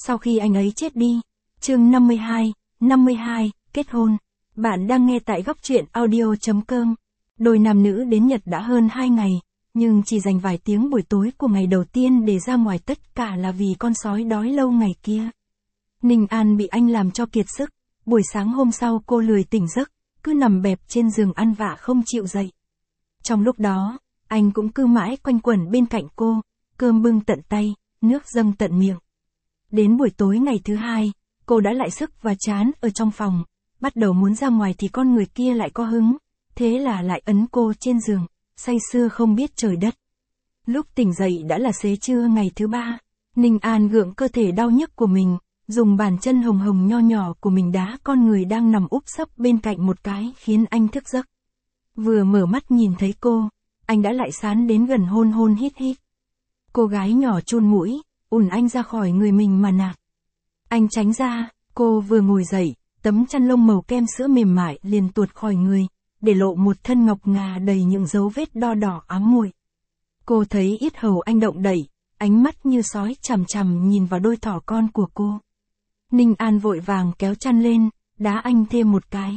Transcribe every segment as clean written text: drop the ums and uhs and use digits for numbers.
sau khi anh ấy chết đi. Chương 52, kết hôn. Bạn đang nghe tại góc truyện audio.com. Đôi nam nữ đến Nhật đã hơn 2 ngày, nhưng chỉ dành vài tiếng buổi tối của ngày đầu tiên để ra ngoài, tất cả là vì con sói đói lâu ngày kia. Ninh An bị anh làm cho kiệt sức, buổi sáng hôm sau cô lười tỉnh giấc, cứ nằm bẹp trên giường ăn vạ không chịu dậy. Trong lúc đó, anh cũng cứ mãi quanh quẩn bên cạnh cô, cơm bưng tận tay, nước dâng tận miệng. Đến buổi tối ngày thứ hai, cô đã lại sức và chán ở trong phòng, bắt đầu muốn ra ngoài thì con người kia lại có hứng, thế là lại ấn cô trên giường, say sưa không biết trời đất. Lúc tỉnh dậy đã là xế trưa ngày thứ ba, Ninh An gượng cơ thể đau nhức của mình, dùng bàn chân hồng hồng nho nhỏ của mình đá con người đang nằm úp sấp bên cạnh một cái khiến anh thức giấc. Vừa mở mắt nhìn thấy cô, anh đã lại sán đến gần hôn hôn hít hít. Cô gái nhỏ chun mũi, ùn anh ra khỏi người mình mà nạt. Anh tránh ra, cô vừa ngồi dậy, tấm chăn lông màu kem sữa mềm mại liền tuột khỏi người, để lộ một thân ngọc ngà đầy những dấu vết đo đỏ ám muội. Cô thấy yết hầu anh động đậy, ánh mắt như sói chằm chằm nhìn vào đôi thỏ con của cô. Ninh An vội vàng kéo chăn lên, đá anh thêm một cái.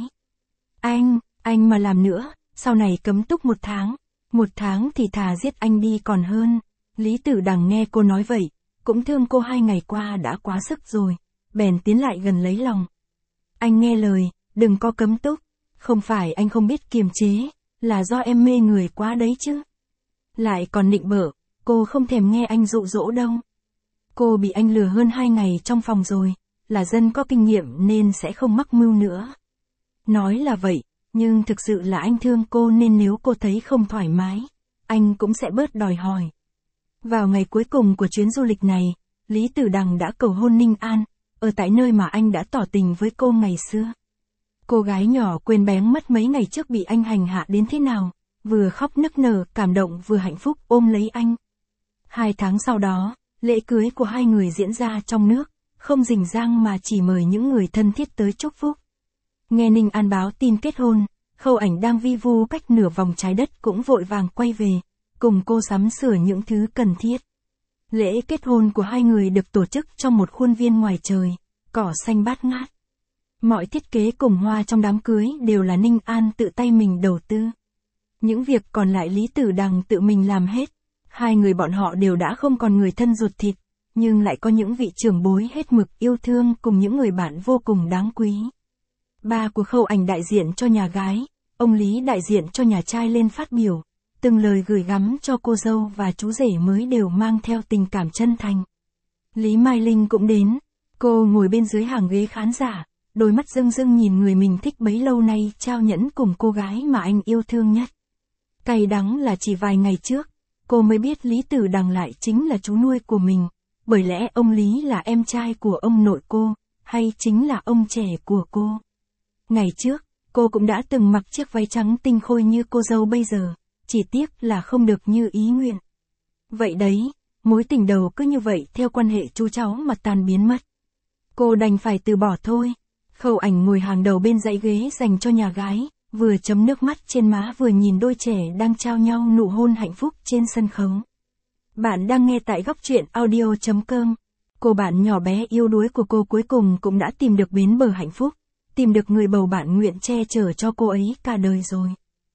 Anh mà làm nữa, sau này cấm túc 1 tháng. 1 tháng thì thà giết anh đi còn hơn. Lý Tử Đằng nghe cô nói vậy, cũng thương cô 2 ngày qua đã quá sức rồi, bèn tiến lại gần lấy lòng. Anh nghe lời, đừng có cấm túc, không phải anh không biết kiềm chế, là do em mê người quá đấy chứ. Lại còn nịnh bợ, cô không thèm nghe anh dụ dỗ đâu. Cô bị anh lừa hơn 2 ngày trong phòng rồi, là dân có kinh nghiệm nên sẽ không mắc mưu nữa. Nói là vậy, nhưng thực sự là anh thương cô nên nếu cô thấy không thoải mái, anh cũng sẽ bớt đòi hỏi. Vào ngày cuối cùng của chuyến du lịch này, Lý Tử Đằng đã cầu hôn Ninh An, ở tại nơi mà anh đã tỏ tình với cô ngày xưa. Cô gái nhỏ quên bén mất mấy ngày trước bị anh hành hạ đến thế nào, vừa khóc nức nở cảm động vừa hạnh phúc ôm lấy anh. 2 tháng sau đó, lễ cưới của hai người diễn ra trong nước, không rình rang mà chỉ mời những người thân thiết tới chúc phúc. Nghe Ninh An báo tin kết hôn, Khâu Ảnh đang vi vu cách nửa vòng trái đất cũng vội vàng quay về, cùng cô sắm sửa những thứ cần thiết. Lễ kết hôn của hai người được tổ chức trong một khuôn viên ngoài trời, cỏ xanh bát ngát. Mọi thiết kế cùng hoa trong đám cưới đều là Ninh An tự tay mình đầu tư. Những việc còn lại Lý Tử Đằng tự mình làm hết. Hai người bọn họ đều đã không còn người thân ruột thịt, nhưng lại có những vị trưởng bối hết mực yêu thương cùng những người bạn vô cùng đáng quý. Ba của Khâu Ảnh đại diện cho nhà gái, ông Lý đại diện cho nhà trai lên phát biểu, từng lời gửi gắm cho cô dâu và chú rể mới đều mang theo tình cảm chân thành. Lý Mai Linh cũng đến, cô ngồi bên dưới hàng ghế khán giả, đôi mắt rưng rưng nhìn người mình thích bấy lâu nay trao nhẫn cùng cô gái mà anh yêu thương nhất. Cay đắng là chỉ vài ngày trước, cô mới biết Lý Tử Đằng lại chính là chú nuôi của mình, bởi lẽ ông Lý là em trai của ông nội cô, hay chính là ông trẻ của cô. Ngày trước, cô cũng đã từng mặc chiếc váy trắng tinh khôi như cô dâu bây giờ, chỉ tiếc là không được như ý nguyện. Vậy đấy, mối tình đầu cứ như vậy theo quan hệ chú cháu mà tan biến mất. Cô đành phải từ bỏ thôi. Khâu Ảnh ngồi hàng đầu bên dãy ghế dành cho nhà gái, vừa chấm nước mắt trên má vừa nhìn đôi trẻ đang trao nhau nụ hôn hạnh phúc trên sân khấu. Bạn đang nghe tại góc truyện audio.com. Cô bạn nhỏ bé yêu đuối của cô cuối cùng cũng đã tìm được bến bờ hạnh phúc, tìm được người bầu bạn nguyện che chở cho cô ấy cả đời rồi.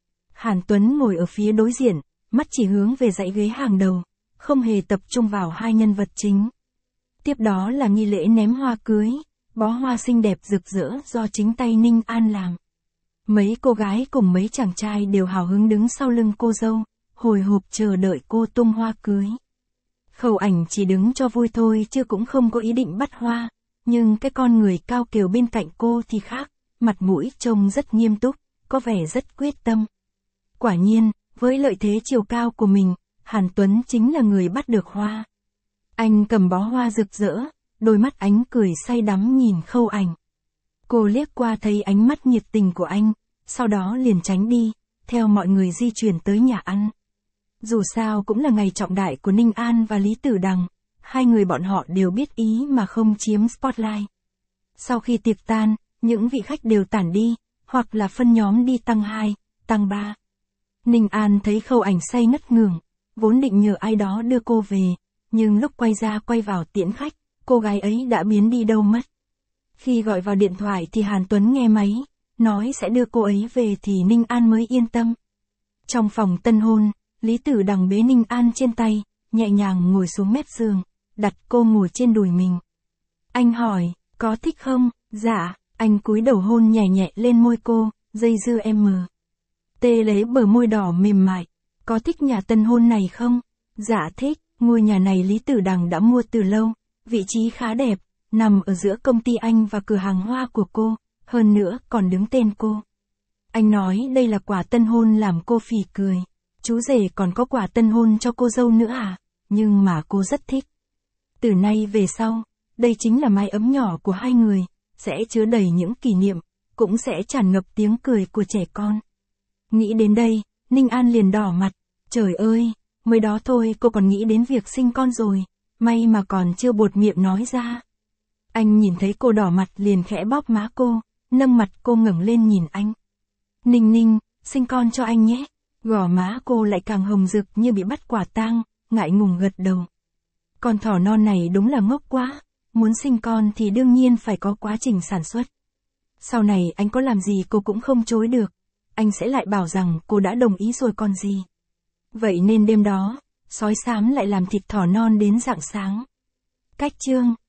Hàn Tuấn ngồi ở phía đối diện, mắt chỉ hướng về dãy ghế hàng đầu, không hề tập trung vào hai nhân vật chính. Tiếp đó là nghi lễ ném hoa cưới, bó hoa xinh đẹp rực rỡ do chính tay Ninh An làm. Mấy cô gái cùng mấy chàng trai đều hào hứng đứng sau lưng cô dâu, hồi hộp chờ đợi cô tung hoa cưới. Khâu Ảnh chỉ đứng cho vui thôi chứ cũng không có ý định bắt hoa, nhưng cái con người cao kiều bên cạnh cô thì khác, mặt mũi trông rất nghiêm túc, có vẻ rất quyết tâm. Quả nhiên, với lợi thế chiều cao của mình, Hàn Tuấn chính là người bắt được hoa. Anh cầm bó hoa rực rỡ, đôi mắt ánh cười say đắm nhìn Khâu Ảnh. Cô liếc qua thấy ánh mắt nhiệt tình của anh, sau đó liền tránh đi, theo mọi người di chuyển tới nhà ăn. Dù sao cũng là ngày trọng đại của Ninh An và Lý Tử Đằng, hai người bọn họ đều biết ý mà không chiếm spotlight. Sau khi tiệc tan, những vị khách đều tản đi, hoặc là phân nhóm đi tăng 2, tăng 3. Ninh An thấy Khâu Ảnh say ngất ngường, vốn định nhờ ai đó đưa cô về, nhưng lúc quay ra quay vào tiễn khách, cô gái ấy đã biến đi đâu mất. Khi gọi vào điện thoại thì Hàn Tuấn nghe máy, nói sẽ đưa cô ấy về thì Ninh An mới yên tâm. Trong phòng tân hôn, Lý Tử Đằng bế Ninh An trên tay, nhẹ nhàng ngồi xuống mép giường, đặt cô ngồi trên đùi mình. Anh hỏi, có thích không? Dạ, anh cúi đầu hôn nhẹ nhẹ lên môi cô, dây dưa em mờ. Tê lấy bờ môi đỏ mềm mại, có thích nhà tân hôn này không? Dạ thích, ngôi nhà này Lý Tử Đằng đã mua từ lâu, vị trí khá đẹp, nằm ở giữa công ty anh và cửa hàng hoa của cô, hơn nữa còn đứng tên cô. Anh nói đây là quà tân hôn làm cô phì cười. Chú rể còn có quà tân hôn cho cô dâu nữa à? Nhưng mà cô rất thích. Từ nay về sau, đây chính là mái ấm nhỏ của hai người, sẽ chứa đầy những kỷ niệm, cũng sẽ tràn ngập tiếng cười của trẻ con. Nghĩ đến đây, Ninh An liền đỏ mặt. Trời ơi, mới đó thôi cô còn nghĩ đến việc sinh con rồi, may mà còn chưa buột miệng nói ra. Anh nhìn thấy cô đỏ mặt liền khẽ bóp má cô, nâng mặt cô ngẩng lên nhìn anh. Ninh Ninh, sinh con cho anh nhé. Gò má cô lại càng hồng rực như bị bắt quả tang, ngại ngùng gật đầu. Con thỏ non này đúng là ngốc quá, muốn sinh con thì đương nhiên phải có quá trình sản xuất. Sau này anh có làm gì cô cũng không chối được, anh sẽ lại bảo rằng cô đã đồng ý rồi còn gì. Vậy nên đêm đó, sói xám lại làm thịt thỏ non đến rạng sáng. Cách chương